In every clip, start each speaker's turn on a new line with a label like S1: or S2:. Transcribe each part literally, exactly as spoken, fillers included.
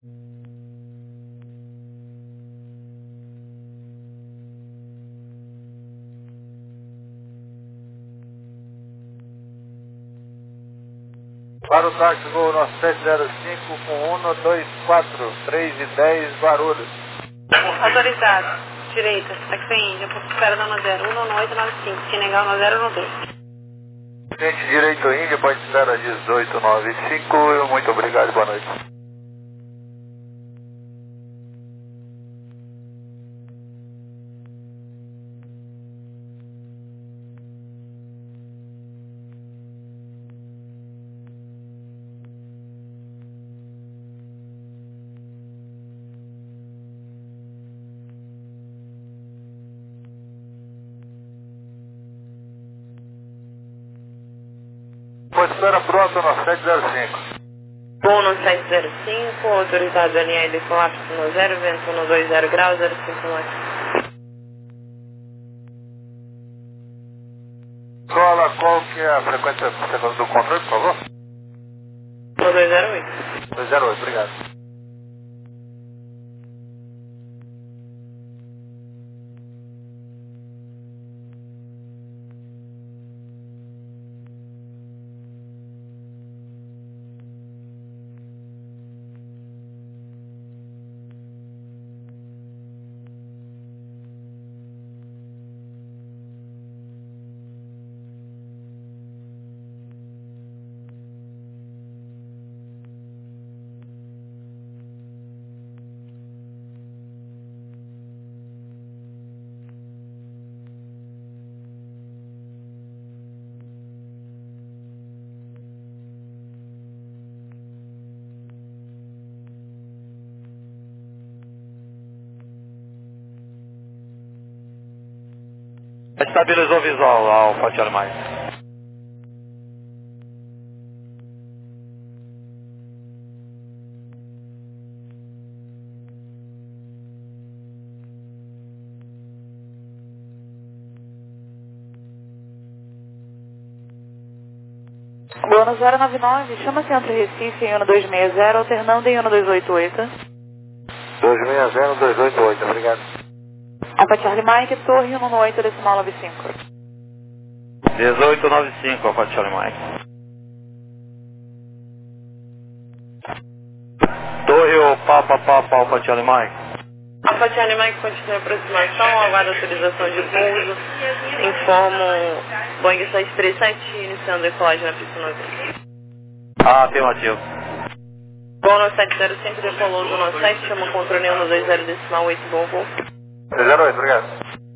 S1: Para o táxi voo nosso sete zero cinco com um dois quatro, três e dez Guarulhos.
S2: Autorizado. Direita. Táxi Índia. Espera da zero um oito nove cinco. Se negar o zero um dois.
S1: Gente direito Índia, pode estar a dezoito noventa e cinco. Muito obrigado, boa noite. Pode estar pronto no sete zero cinco.
S2: Bom no sete zero cinco, autorizado a linha de colapso no zero, vento no dois zero graus, zero cinco nove.
S1: Cola, qual que é a frequência do controle, por favor?
S2: No dois zero oito.
S1: dois zero oito, obrigado. Estabilizou o visual, Alfa Charlie Mike.
S3: Boa zero nove nove, chama Centro Recife em um dois seis zero, alternando em um dois oito oito.
S1: dois seis zero, dois oito oito, obrigado.
S3: Alfa Charlie Mike, Torre um oito, decimal nove cinco.
S4: dezoito noventa e cinco, Alfa Charlie Mike. Torre ou Papa Papa, Alfa Charlie Mike.
S2: Alfa Charlie Mike continua a aproximação, aguarda autorização de pouso. Informo Boeing sete três sete, iniciando decolagem na pista noventa.
S4: Ah, afirmativo.
S2: Bom no sete zero cinco, decolou do nosso sete, chama o controle um dois zero decimal oito, bom voo.
S1: dois zero oito, obrigado.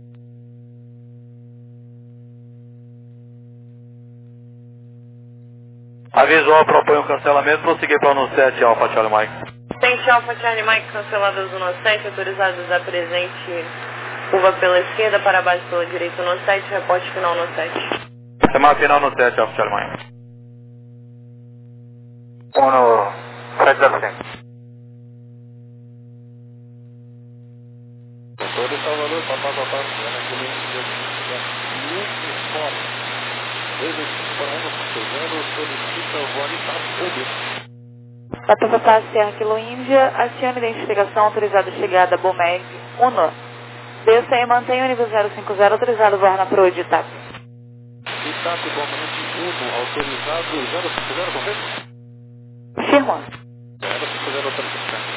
S4: A visual propõe um cancelamento, prosseguir para o no sete, Alfa Charlie Mike.
S2: Tente Alfa Charlie Mike, canceladas do no sete, autorizados a presente, curva pela esquerda, para baixo pela direita no sete, reporte final no sete.
S4: Semana final no sete, Alfa Charlie Mike.
S1: um no sete zero cinco. Todo Salvador, papá, papá, naquele muito fora. dois cinco para um, solicita o voo Itapubi.
S3: Papapá, Serra Kilo Índia, acione identificação autorizada chegada Bomed Uno. Desça e mantenha o nível zero cinco zero autorizado voar na proa de Itape.
S1: Itape, Bomed Uno, autorizado zero cinco zero, correto?
S3: Firma.
S1: zero cinco zero autorizado.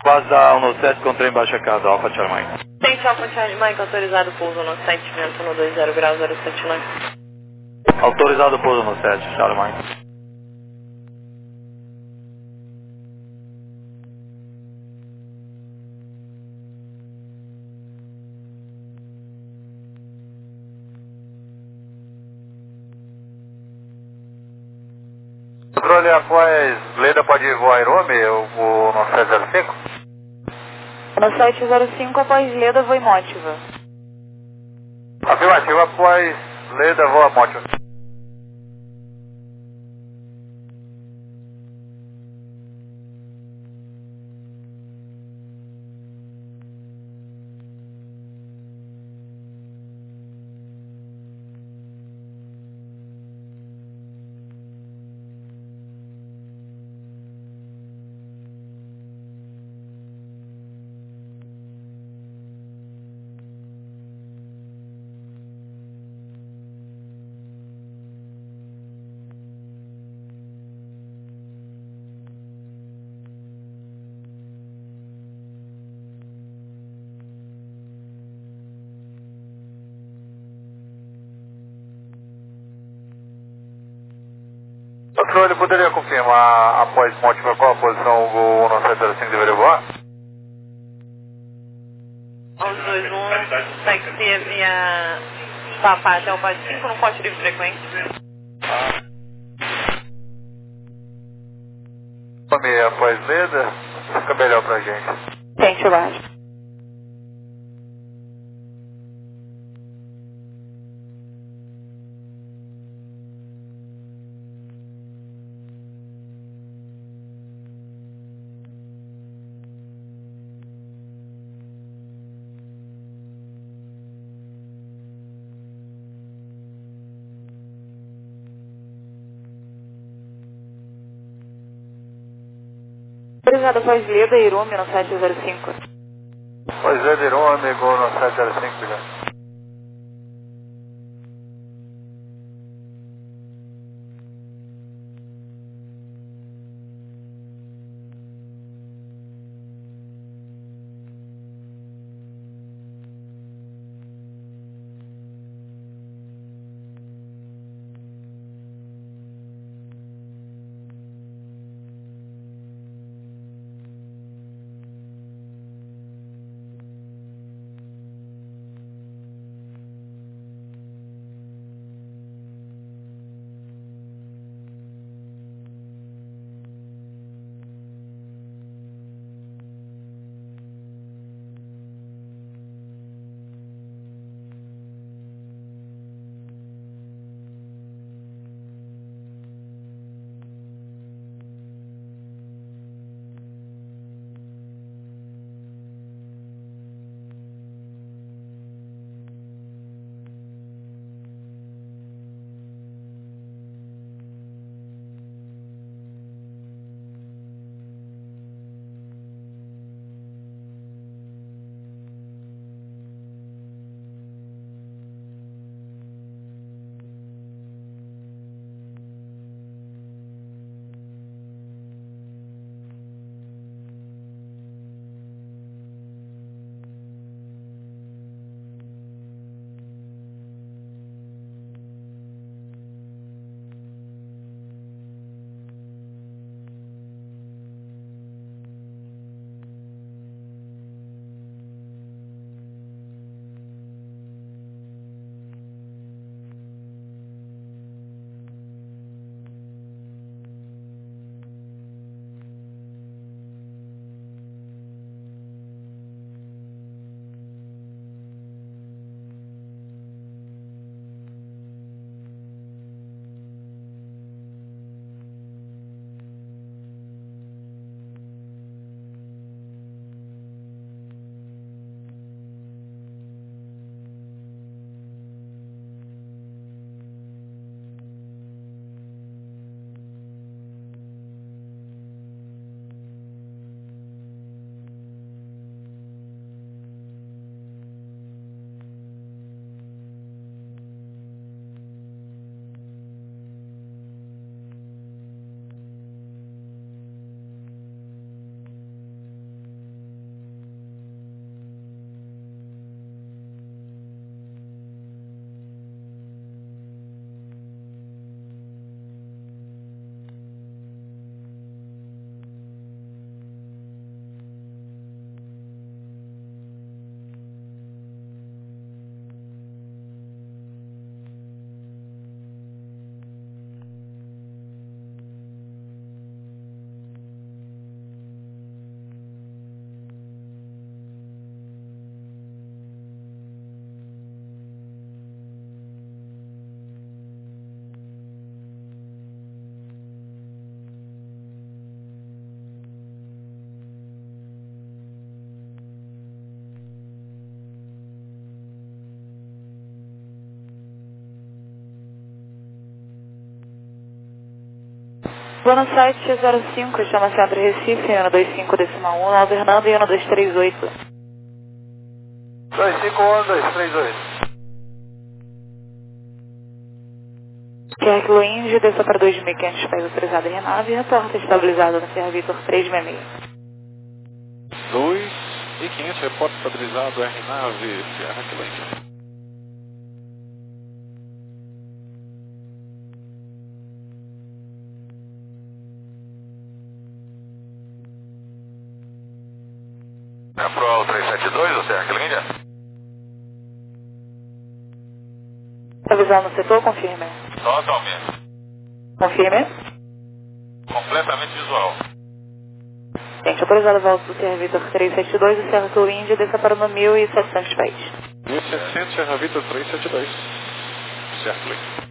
S4: base da um sete com trem baixa casa, Alfa Charlie Mike.
S2: Tente Alfa Charlie Mike, autorizado pouso no sete, vento no dois zero graus, zero sete nove.
S4: Autorizado pouso no sete, Charlie Mike.
S1: Controle após Leda pode voar Aerome, o no sete zero cinco?
S3: No sete zero cinco após Leda voe Mótiva.
S1: Afirmativo, após Leda voa Mótiva. Controle, poderia confirmar após Mótiva qual a posição o um sete zero cinco deveria voar?
S2: um dois um, táxi via Papá até o Pad cinco no corte livre frequência.
S1: Nome após Leda, fica melhor pra gente.
S3: Tente baixo. Autorizado após Leda e Irume no sete zero cinco.
S1: Pois é, Irume, gol no sete zero cinco, já.
S3: Bono sete zero cinco, chama Centro Recife, ano dois cinco decimal um, Aldo Hernando e ano dois três oito.
S1: dois cinco um, dois três oito.
S3: Sierra Kilo Índia, desça para dois mil e quinhentos pés autorizado em nave e reporta estabilizado na Sierra Vitor trezentos e sessenta e seis.
S1: dois e quinhentos, reporte estabilizado, R nave, Sierra Kilo Índia.
S5: É pro trezentos e setenta e dois, o Sierra Kilo Índia?
S3: Tá visual no setor? Confirme.
S5: Totalmente.
S3: Confirme.
S5: Completamente visual.
S3: Gente, autorizado a volta do Sierra Vitor trezentos e setenta e dois, o Sierra Kilo Índia, desça para no mil e setecentos pés.
S1: mil e setecentos, Sierra Vitor trezentos e setenta e dois. Sierra Kilo Índia.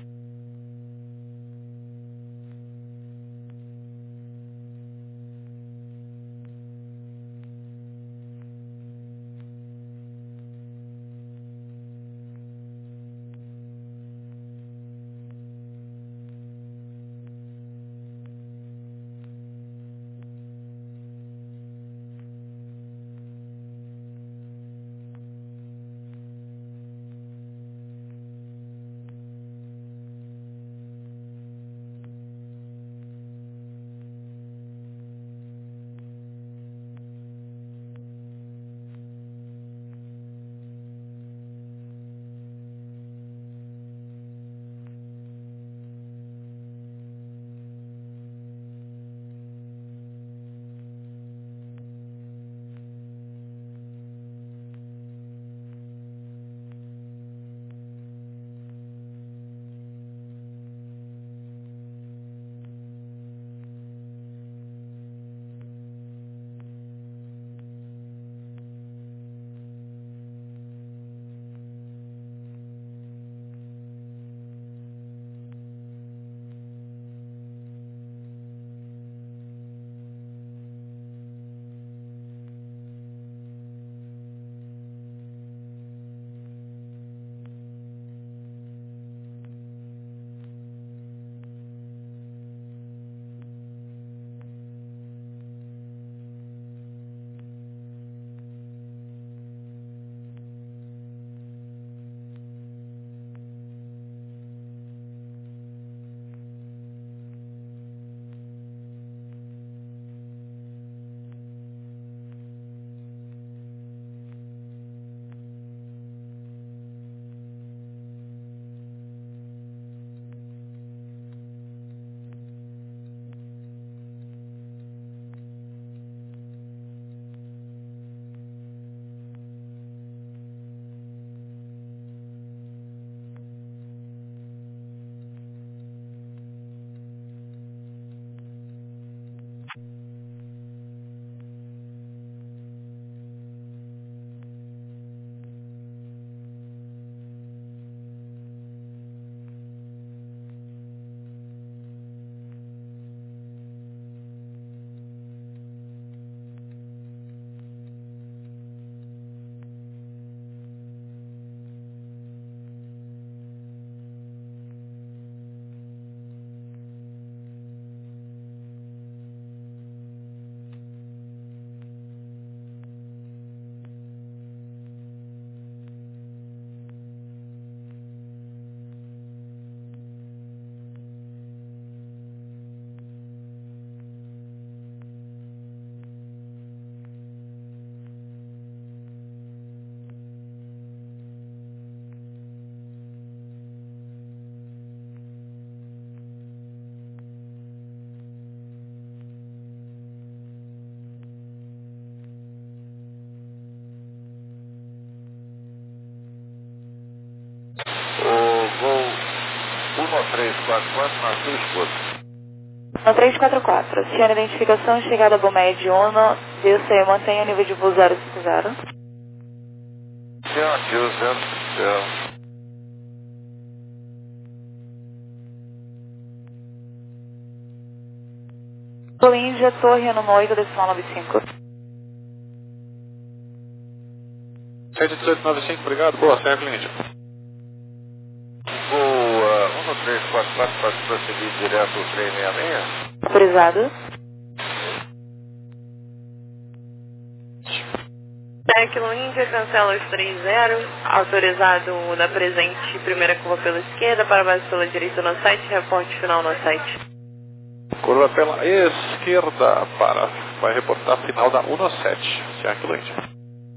S5: um três quatro quatro na sua esposa.
S3: No três quatro quatro, senhora identificação, chegada a Bomed Uno, desça e mantenha o nível de voo zero cinco zero.
S5: Senhor, aqui o zero cinco zero.
S3: Kilo Índia, Torre no oito decimal nove cinco.
S1: sete dezoito nove cinco, obrigado. Boa, Sierra Kilo Índia.
S5: Boa, um três quatro quatro para prosseguir direto ao três seis seis.
S3: Autorizado.
S2: Kilo Índia, cancela os três zero, autorizado da presente, primeira curva pela esquerda, para base pela direita no site, reporte final no site.
S1: Curva pela esquerda para, vai reportar final da um sete, Sierra Kilo Índia.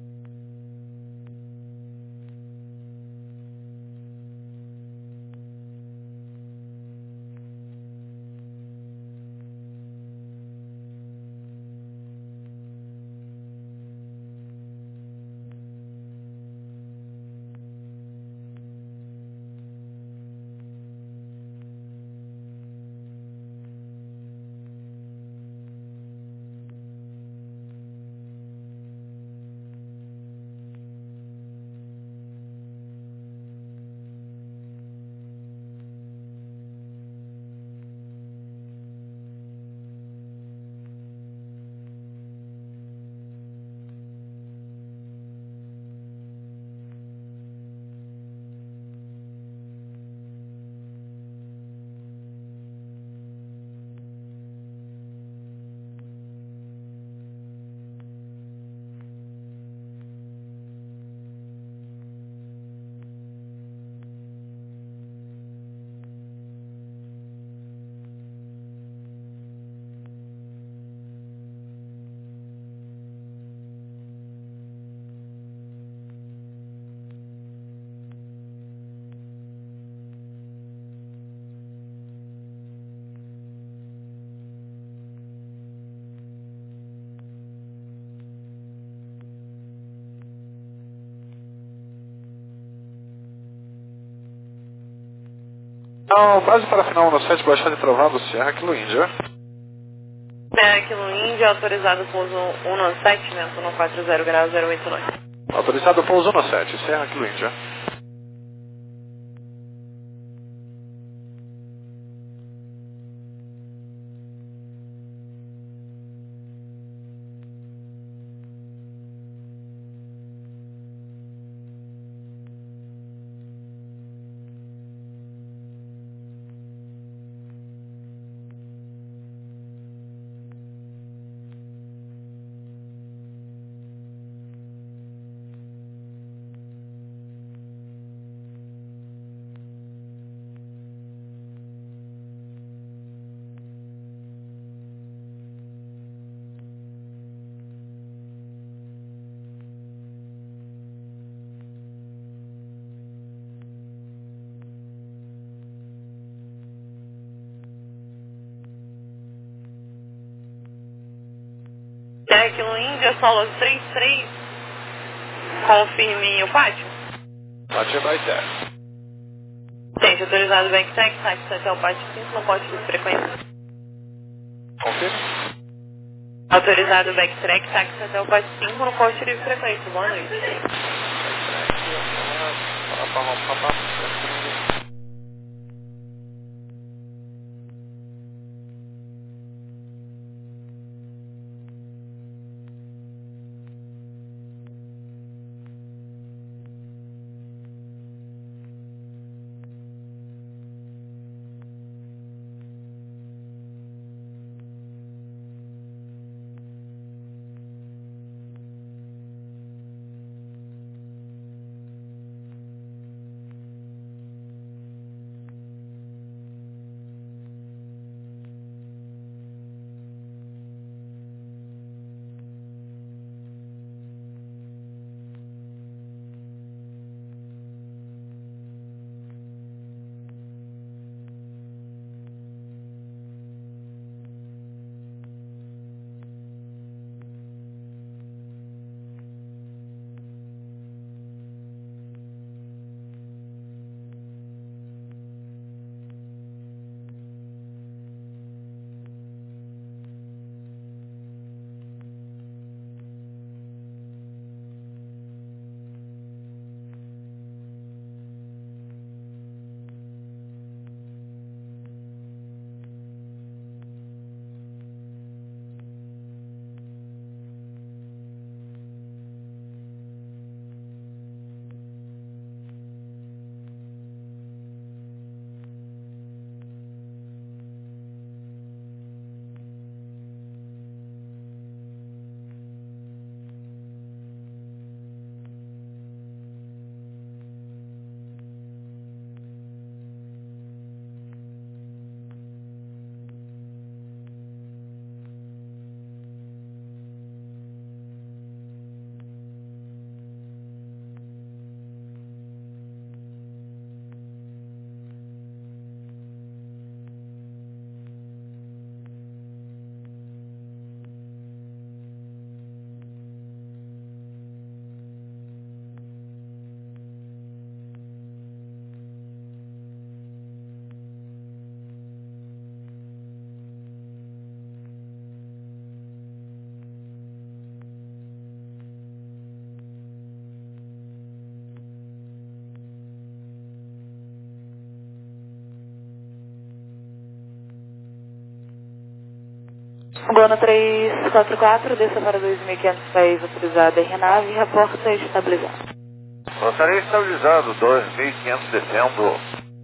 S1: Então, base para final um sete, baixada e travado, Sierra Kilo Índia.
S2: Sierra Kilo Índia, autorizado pouso um sete, vento um quatro zero grau zero oito nove.
S1: Autorizado pouso um sete, Sierra Kilo Índia.
S2: Sierra Kilo Índia, solo três três, confirme o pátio.
S1: Pátio vai ter.
S2: Gente, autorizado backtrack, táxi até o pátio cinco no poste de frequência.
S1: Confirme.
S2: Autorizado backtrack, táxi até o pátio cinco no poste de frequência. Boa noite.
S3: Gona três quatro quatro, desça para dois mil quinhentos pés, autorizada em Renave, reporta estabilizado.
S5: Gostaria estabilizado, dois mil e quinhentos descendo.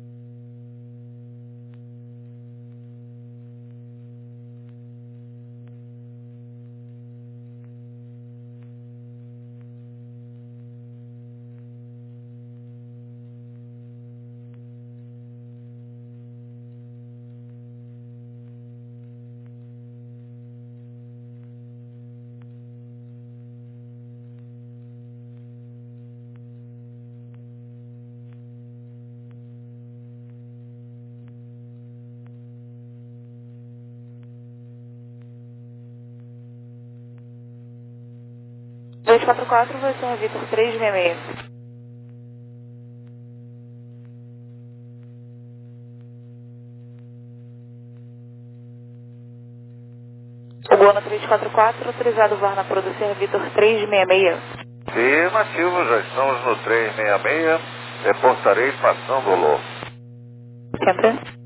S3: dois quatro quatro, vai ser Vitor três seis seis. O Gona três quatro quatro, autorizado voar na Producer Vitor três seis seis.
S5: Afirmativo, já estamos no três seis seis. Reportarei passando o louco.
S3: Sempre.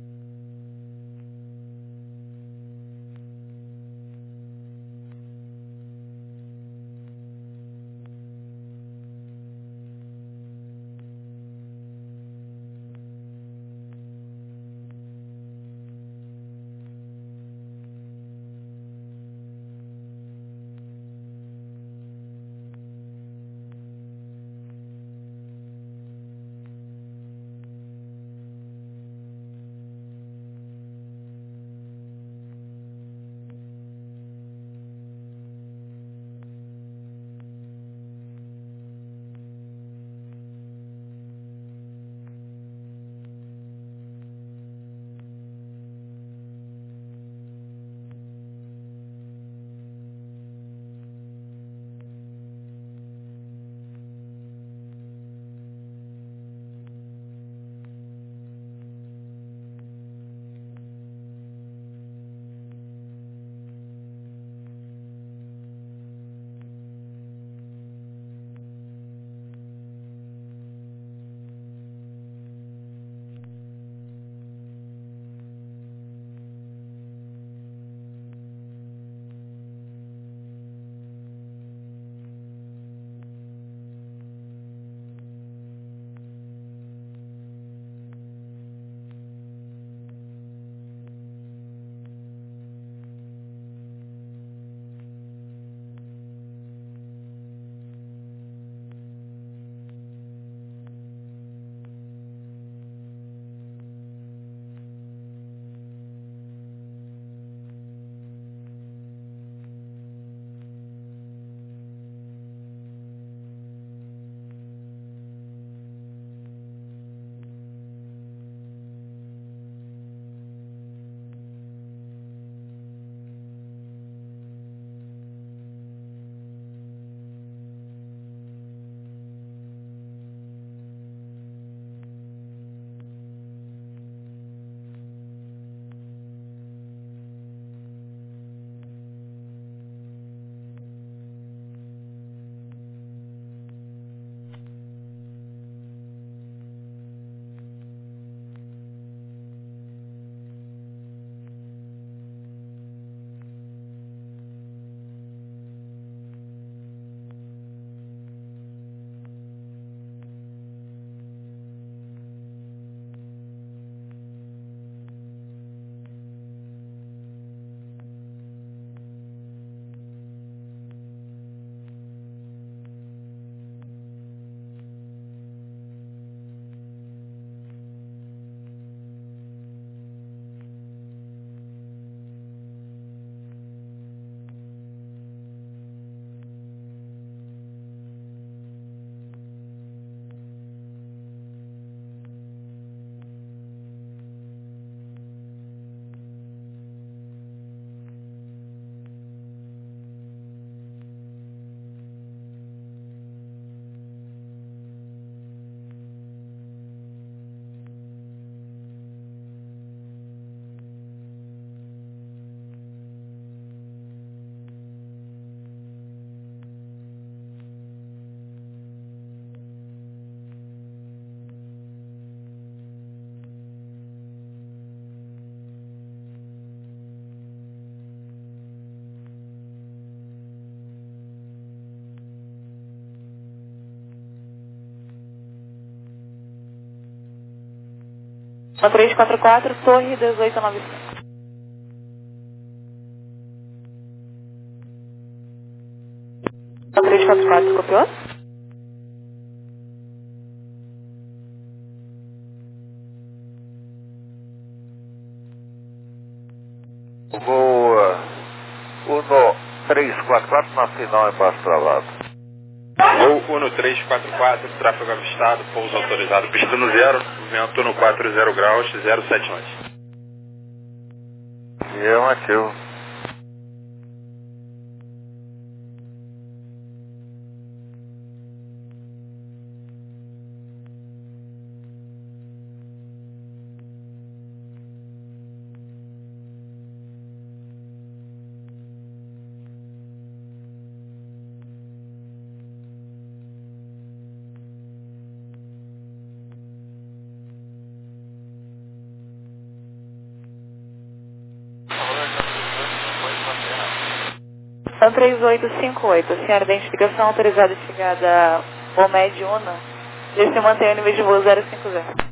S3: três quatro quatro, Torre dezoito noventa e cinco. três quatro quatro, copiou?
S5: Voo Uno três quatro quatro na final embaixo travado.
S1: Voo Uno três quatro quatro, tráfego avistado, pouso autorizado, pista no zero, vento no quatro zero graus, zero sete noite.
S5: E é um ativo.
S3: três oito cinco oito, senhora, identificação autorizada e chegada Bomed Uno. Desce e mantém o nível de voo zero cinco zero.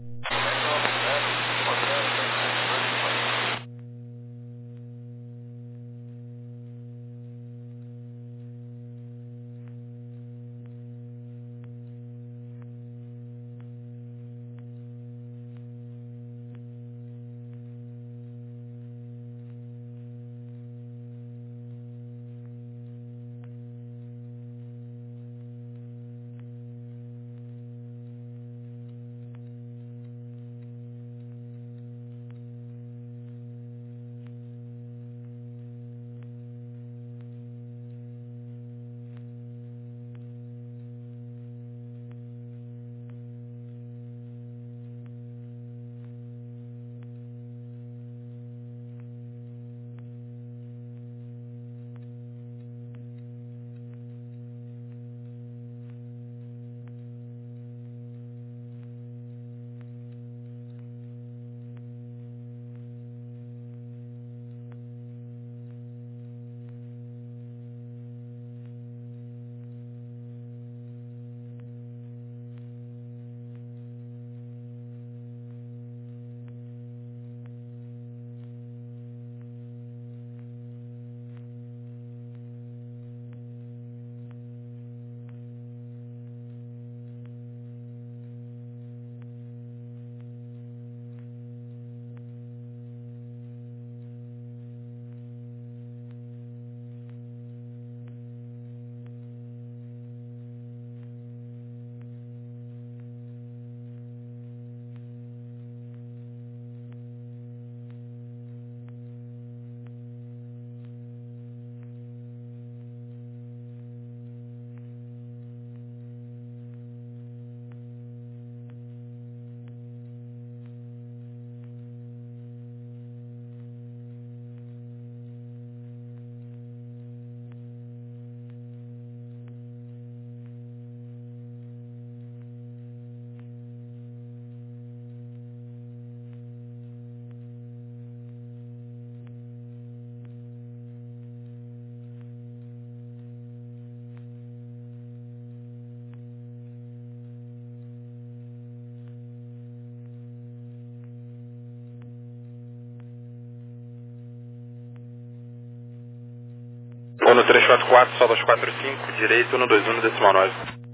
S1: Uno três quatro quatro, só dois quatro cinco, direito, Uno dois um, decimal nove.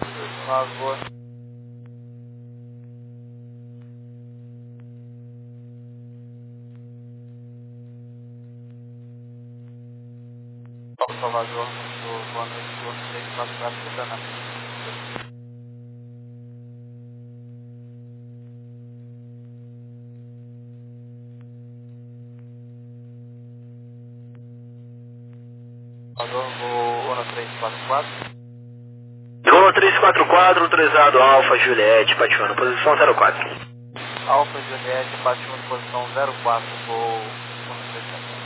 S4: Favor. Salvador, do Boa Noite, Uno três quatro quatro, chegando na pista. Salvador, voo Uno três quatro quatro.
S6: Uno três quatro quatro, autorizado Alfa Juliette, Patiano, posição zero quatro.
S4: Alfa Juliette, Patiano, posição zero quatro, voo Uno três quatro quatro.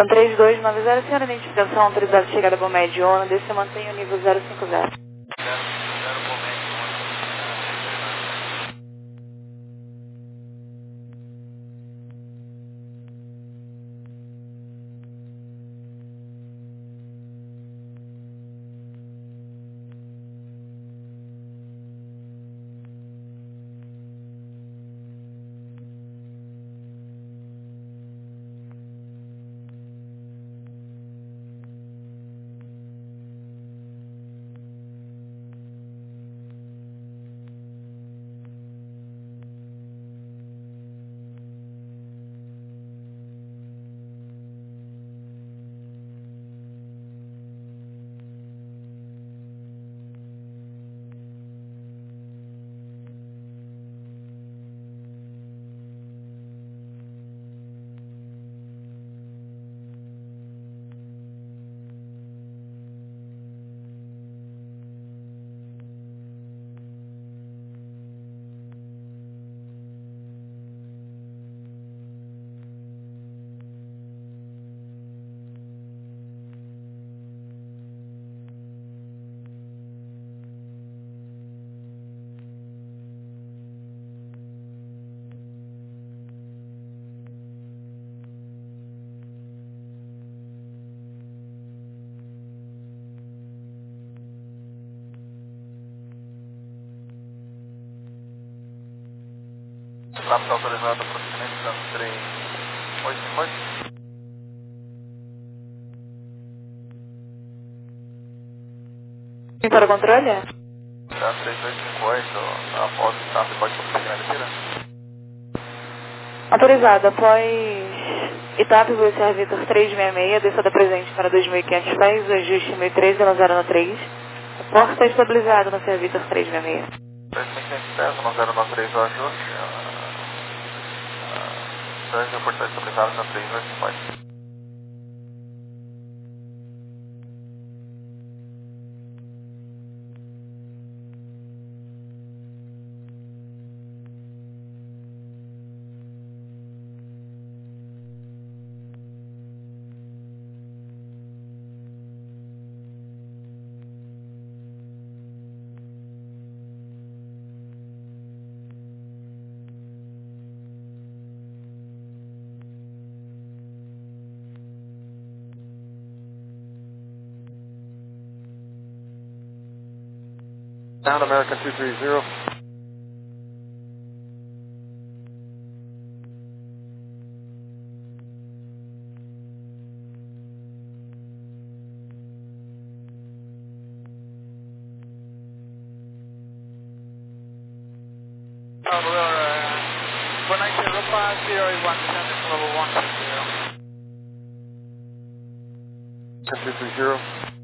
S3: American três dois nove zero, senhora identificação autorizada chegada para o médio ONU, desça mantém o nível zero cinco zero.
S4: Está autorizado para o procedimento três oito cinco oito.
S3: Para o controle?
S4: Está três oito cinco oito, após o staff pode prosseguir na tira?
S3: Autorizado, após etapa V C Vitor trezentos e sessenta e seis, descida presente para dois mil e quinhentos pés, o ajuste mil e treze no zero no três. A porta está estabilizada no Vitor trezentos e sessenta e seis.
S4: dois mil e quinhentos pés, no zero no três o ajuste. Trânsito portão estabilizado na três oito cinco oito.
S1: Down American two three zero.
S4: one nine zero five zero eight one, descending level one two zero.
S1: two three zero.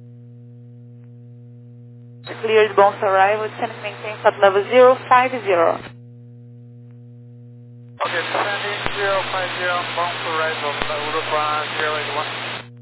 S3: Cleared bounce arrival, descend and maintain flight level zero five zero.
S4: Okay, descending zero five zero, bounce arrival, Europa zero eight one.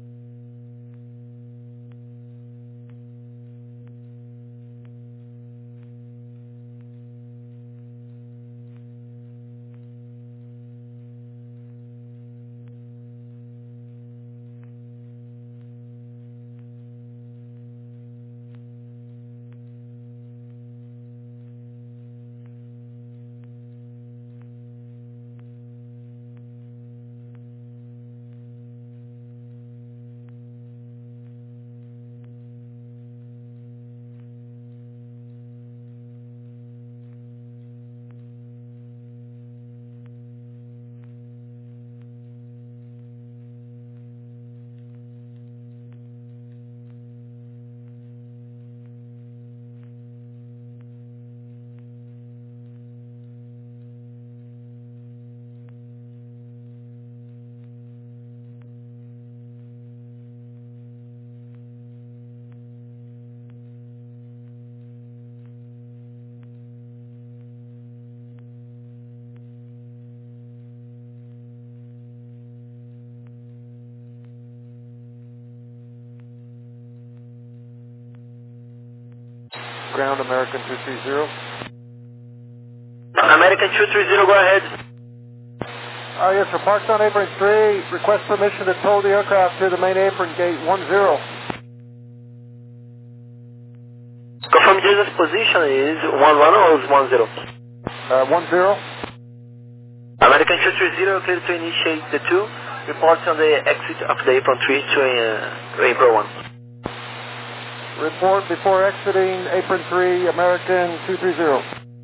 S1: Ground American two three zero.
S6: American two three zero, go ahead.
S1: Uh, yes, sir. Parked on apron three. Request permission to tow the aircraft to the main apron gate one zero.
S6: Confirm Jesus position is one one or is one zero?
S1: Uh, one zero.
S6: American two three zero, clear to initiate the two. Reports on the exit of the apron three to uh, apron one.
S1: Report before exiting apron three, American two three zero.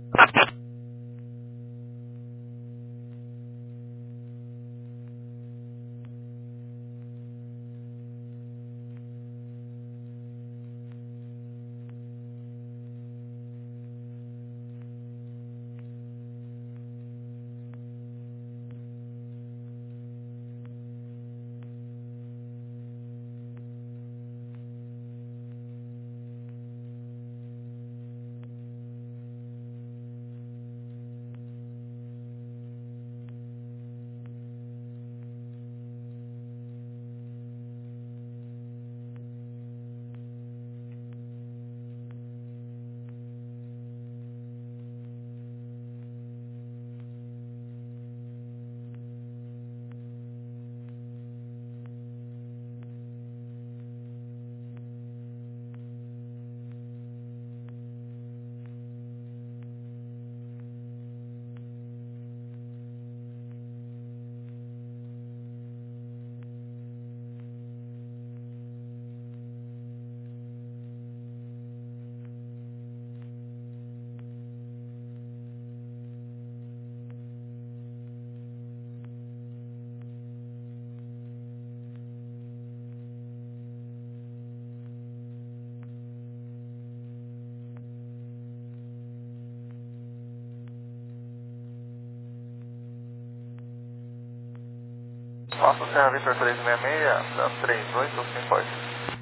S4: Nossa Serra Victor três seis seis, da três oito cinco oito.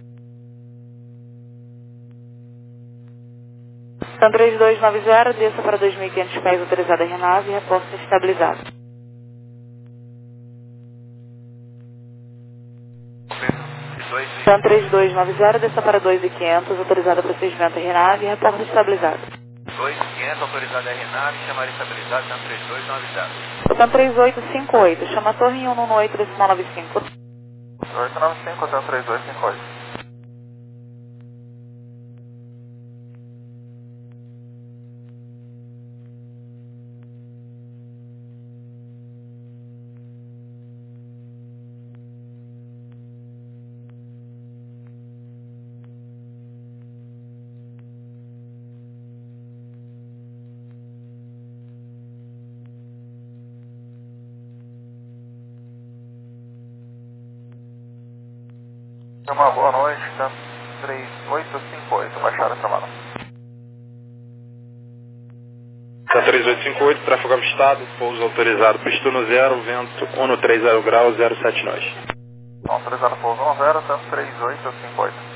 S3: São três dois nove zero, desça para dois mil e quinhentos pés, autorizada a aeronave e reporta estabilizado. São três dois nove zero, desça para dois mil e quinhentos, autorizada procedimento a aeronave e reporta estabilizado.
S4: dois mil e quinhentos, autorizada a aeronave, chamar estabilizado, são três dois nove zero.
S3: São três oito cinco oito, chama a torre em um um oito, decimal nove cinco.
S4: oito nove cinco, hotel três dois cinco oito. Uma boa noite, tá? três oito cinco oito, baixaram essa mala.
S7: Tá três oito cinco oito, tráfego avistado, pouso autorizado, pista no zero, vento um no trinta graus, zero sete nós.
S4: Autorizado pouso um zero, tá três oito cinco oito.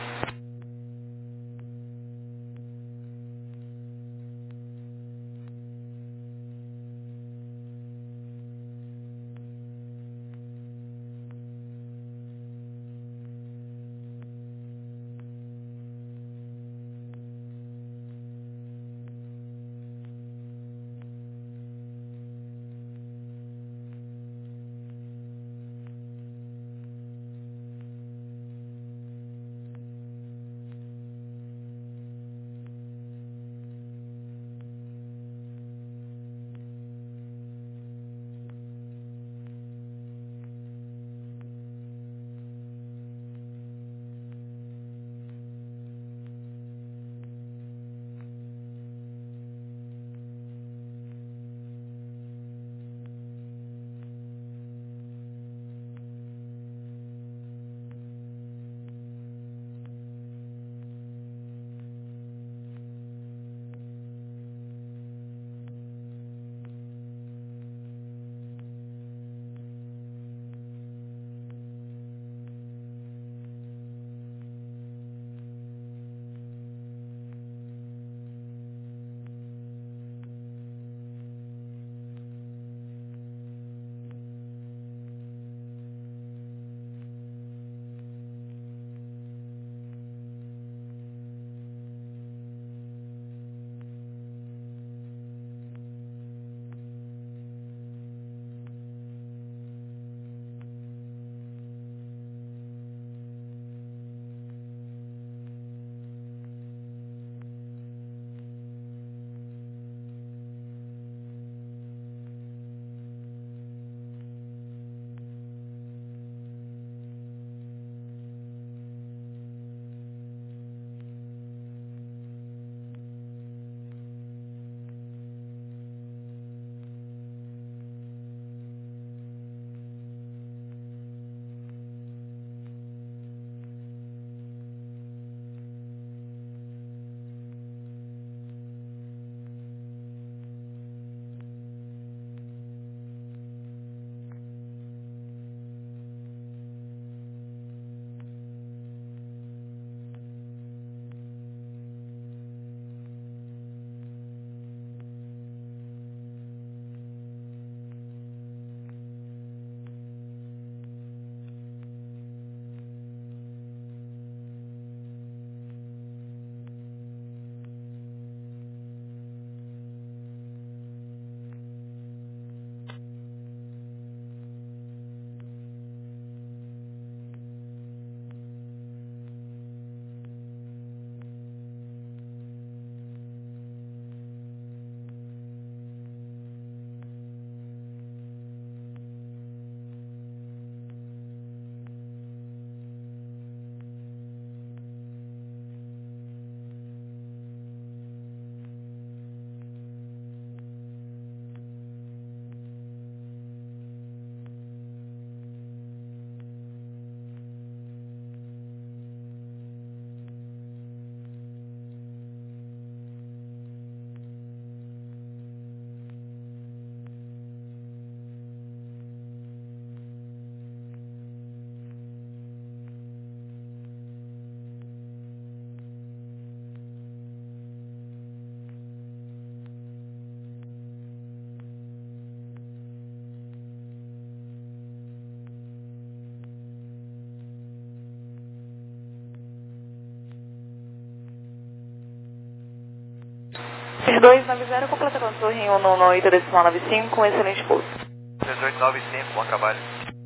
S3: dois nove zero, completa com a torre em um nove oito decimal nove cinco, um excelente pouso.
S4: dezoito nove cinco, bom trabalho.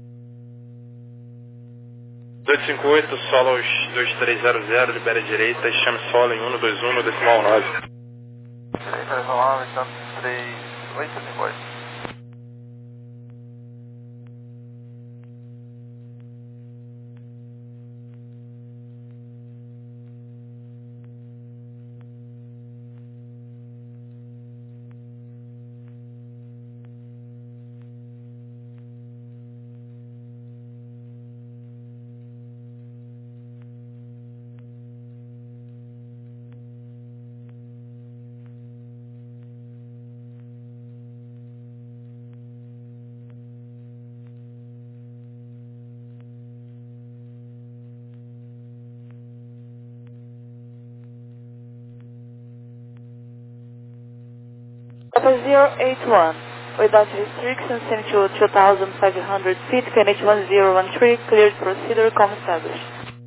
S7: dois cinco oito, solo aos dois três zero zero, libera a direita, chame solo em um dois um, decimal nove.
S4: Direita, decimal nove, então três oito cinco oito.
S3: zero eight one, without restrictions, send to two thousand five hundred feet, P N H one zero one three, cleared procedure, com established.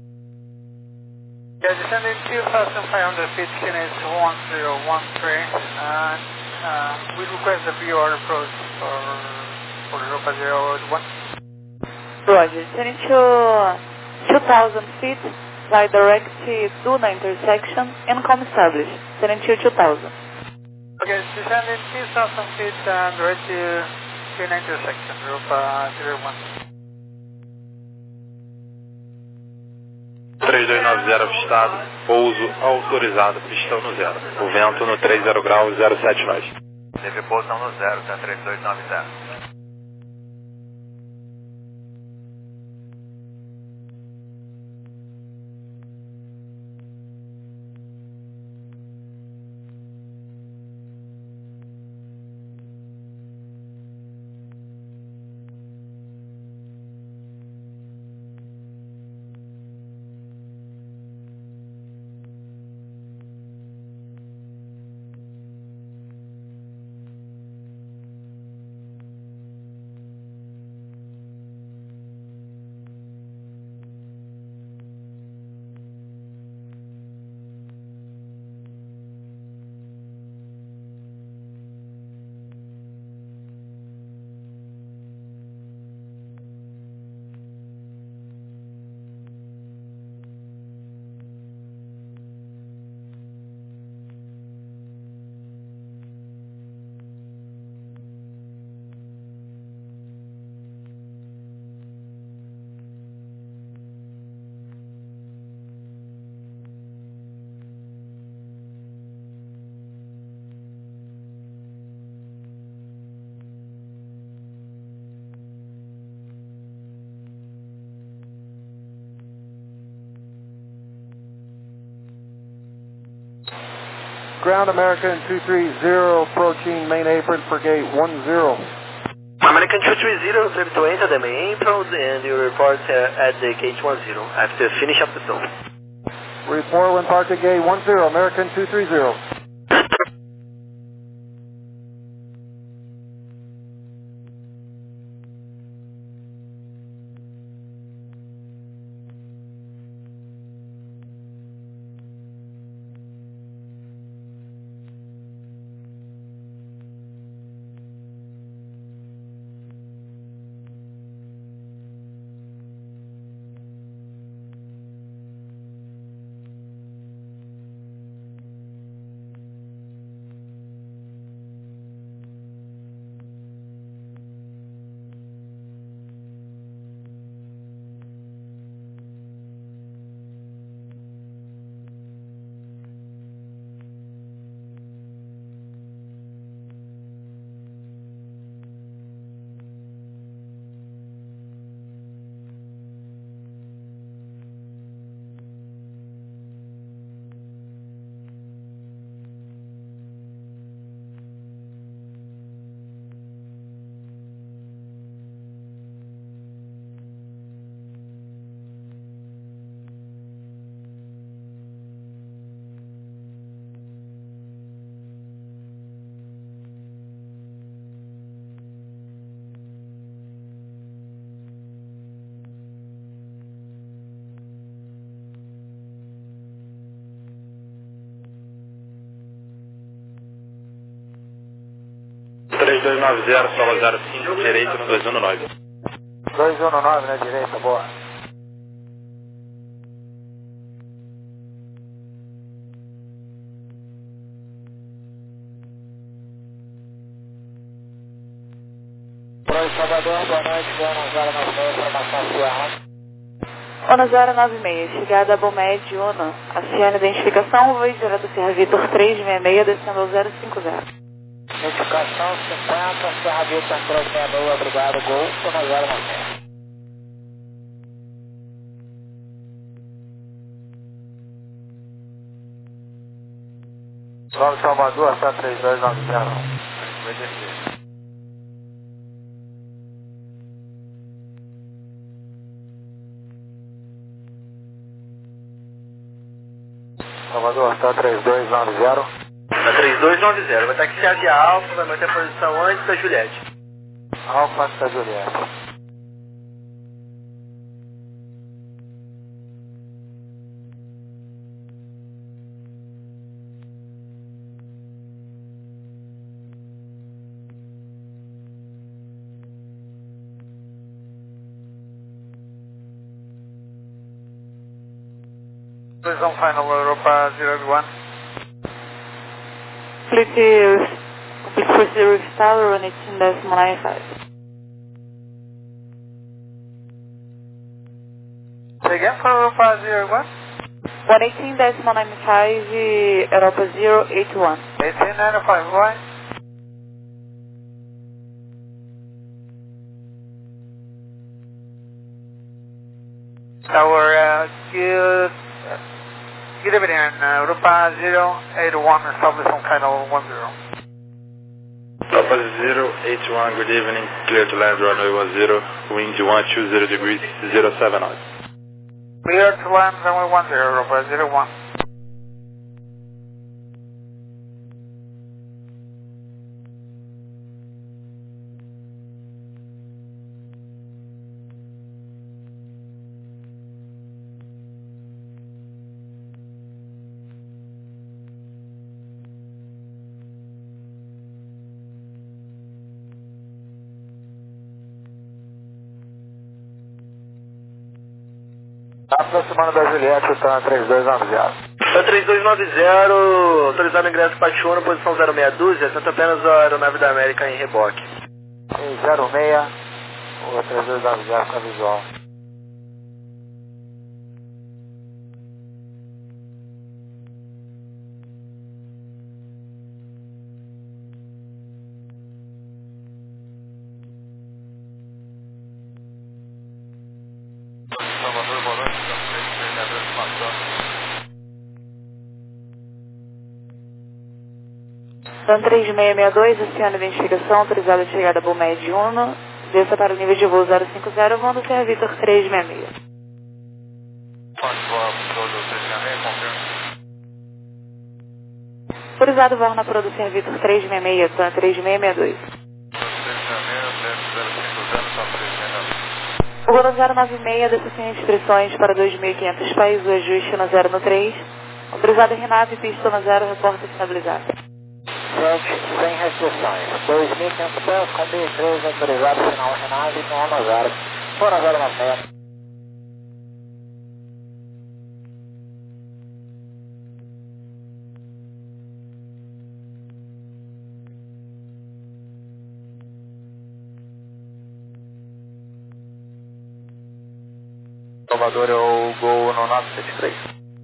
S8: Yeah, descending two thousand five hundred feet, P N H one zero one three, and uh, we request the V O R approach for, for Europa zero one.
S3: Roger, sending to two thousand feet, fly direct to Duna intersection, and com established, sending to two thousand.
S8: Okay, descending two thousand feet and direct to Duna intersection, Europa zero one.
S7: três dois nove zero avistado, pouso autorizado, pistão no zero. O vento no três zero graus, zero sete nós.
S4: Teve posição no zero, tá três dois nove zero.
S1: Ground American two three zero, approaching main apron for gate one zero.
S6: American two three zero, clear to enter the main apron and you report uh, at the gate one zero after finish up the zone.
S1: Report when parked at gate one zero, American two three zero.
S7: três dois nove zero, solo zero cinco, direito no dois um nove.
S4: dois um nove na direita, boa. Oi, Salvador, boa noite, Ana zero nove seis, informação Sierra.
S3: Ona zero nove seis, chegada a Bomed, Ona. Acione identificação, voo direto Sierra Vitor três seis seis, descendo ao zero cinco zero.
S4: Identificação cinquenta, Sierra Vitor três seis seis, obrigado, Gol, Ona zero nove seis. Vamos Salvador, só três dois nove zero. Vai descer. Salvador, está três dois nove zero.
S6: Tá três dois nove zero, vai taxiar via Alfa, vai manter a posição antes da Juliette.
S4: Alfa antes da Juliette.
S8: Please on final Europa zero one.
S3: Complete, complete for zero star, run eighteen decimal nine five.
S8: Say again for Europa zero one.
S3: one eighteen decimal nine five, Europa zero eight one.
S8: eighteen ninety-five, right? Tower, uh, good. Good evening, uh, Europa zero eight one, establish on final one zero.
S7: Alpha zero eight one, good evening, clear to land runway one zero, wind one two zero degrees, zero seven knots.
S8: Clear to land runway one zero, Europa zero one.
S4: Aproximando da Juliette, o TAN três dois nove zero.
S6: TAN três dois nove zero, autorizado ingresso Pationa, posição zero seis dúzia, tanto apenas a aeronave da América em reboque.
S4: zero seis, o três dois nove zero com a visual.
S5: Salvador, boa noite, três três seis dois,
S3: TAN três seis seis dois, acione identificação, autorizada a chegada a Bomed Uno, desça para o nível de voo zero cinco zero, voando Sierra Vitor três seis seis.
S5: Quanto voa para o três seis seis, confirma.
S3: Autorizado voo na Pro do Sierra Vitor três seis seis, TAN três seis seis dois. O voo zero nove seis, desça sem inscrições para dois mil e quinhentos pés, o ajuste no zero no três. Autorizado Renave, pista no zero, reporta estabilizado.
S4: Sete, sem restrições. dois mil e quinhentos pés, com mil e três, autorizado final Renave, no ano zero. Fora zero nove seis.
S5: Salvador é o Gol no nove sete três.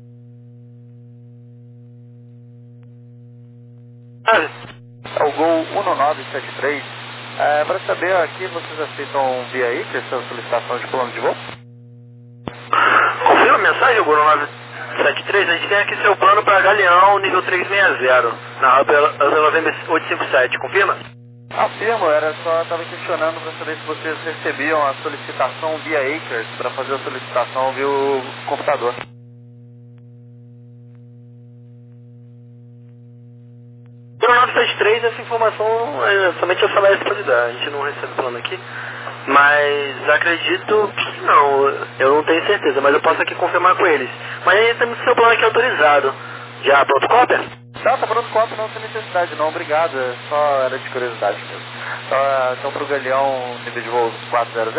S5: É o Gol um nove sete três. É, para saber aqui, vocês aceitam via I, que é a solicitação de plano de voo?
S6: Confirma a mensagem, Gol nove sete três, a gente tem aqui seu plano para Galeão, nível três seis zero, na rota November oito cinco sete, confirma?
S5: Afirmo, era só, estava questionando para saber se vocês recebiam a solicitação via Acres para fazer a solicitação via o computador.
S6: Pelo nove sete três, essa informação é somente a Salar Espolidade, a gente não recebe plano aqui, mas acredito que não, eu não tenho certeza, mas eu posso aqui confirmar com eles. Mas aí temos seu plano aqui autorizado. Já pronto, cópia?
S5: Tá, tá pronto copo, não tem necessidade não, obrigado, é só era de curiosidade mesmo. Tá, então pro Galeão, nível de voo quatrocentos.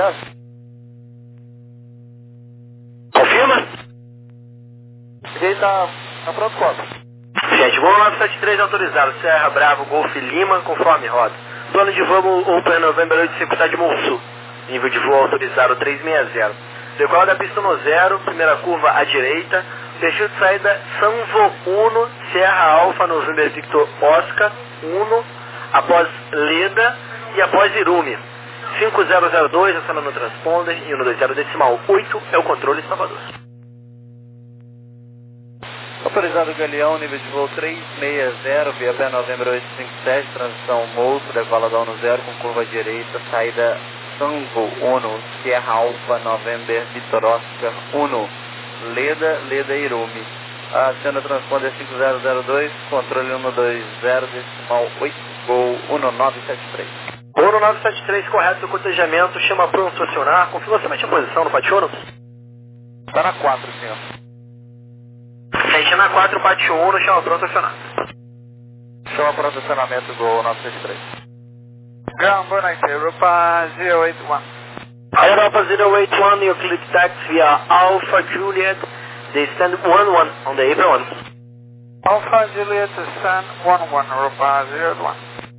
S6: Confirma?
S5: E aí tá, tá pronto copo.
S6: Gente, voo nove sete três autorizado, Serra Bravo, Golf Lima, conforme rota. Plano de voo Open November oito cinco sete Monsul. Nível de voo autorizado três seis zero. Decola da pista no zero, primeira curva à direita. Perfil de saída Sanvo Uno, Serra Alfa, November Victor Oscar Uno, após Leda e após Irume. cinco zero zero dois, acionando no transponder, e cento e vinte decimal oito é o controle Salvador.
S5: Autorizado Galeão, nível de voo três seis zero, via pé November oito cinco sete, transição Mouto, decola da Uno zero com curva à direita, saída Sanvo Uno, Sierra Alfa, November Victor Oscar Uno, Leda, Leda Irume. Aciona transponder cinco zero zero dois, controle cento e vinte decimal oito, Gol um nove sete três.
S6: Gol nove sete três, correto do cotejamento, chama pronto acionar, confirma somente a posição no Patiuno.
S5: Tá na quatro, senhor.
S6: Gente, na quatro, Patiuno, chama pronto acionar.
S5: Chama pronto acionamento, Gol nove sete três.
S8: Ground, boa noite, Europa zero eight one.
S6: Europa zero eight one, you click tax via Alpha Juliet, they stand one one on the April one.
S8: Alpha Juliet, stand one one, Europa zero eight one.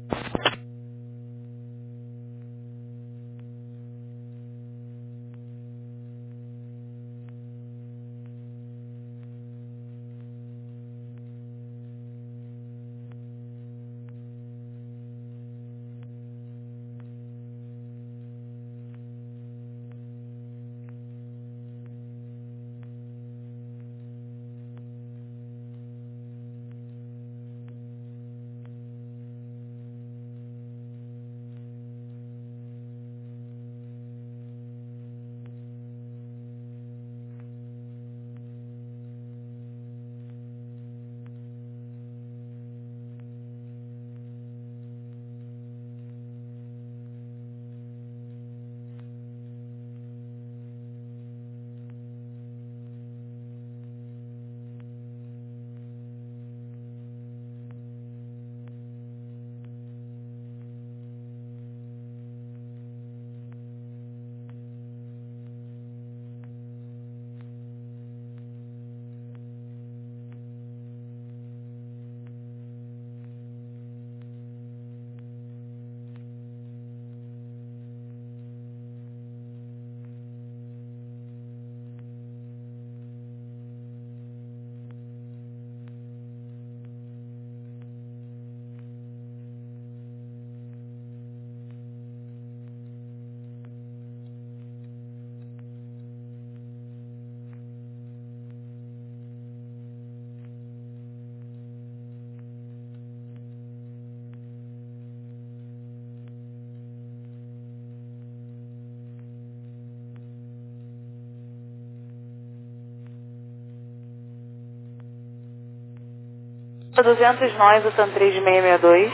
S3: duzentos nós, o TAM três seis seis dois.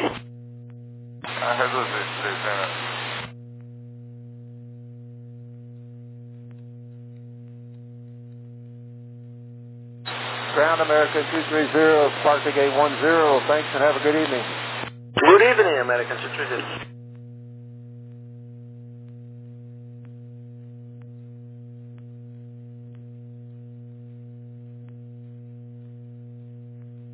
S1: Ah, resolvi, três seis.
S9: Ground American two three zero, Spark Gate one zero, thanks and have a good evening.
S6: Good evening, American two three zero.